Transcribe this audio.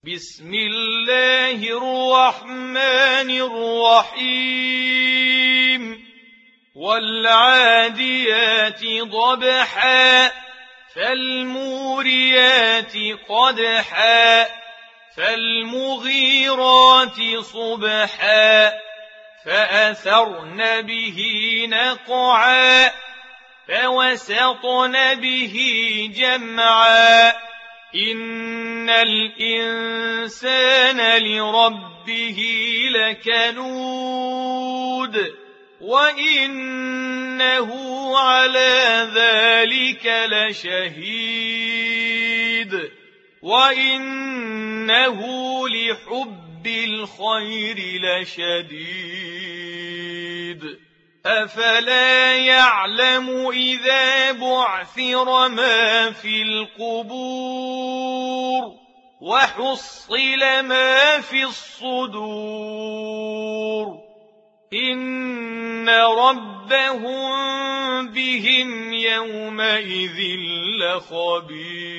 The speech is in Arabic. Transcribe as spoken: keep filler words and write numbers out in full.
بسم الله الرحمن الرحيم والعاديات ضبحا فالموريات قدحا فالمغيرات صبحا فأثرن به نقعا فوسطن به جمعا إن الإنسان لربه لكنود وإنه على ذلك لشهيد وإنه لحب الخير لشديد أفلا يعلم إذا بعثر ما في القبور وحصل ما في الصدور إن ربهم بهم يومئذ لخبير.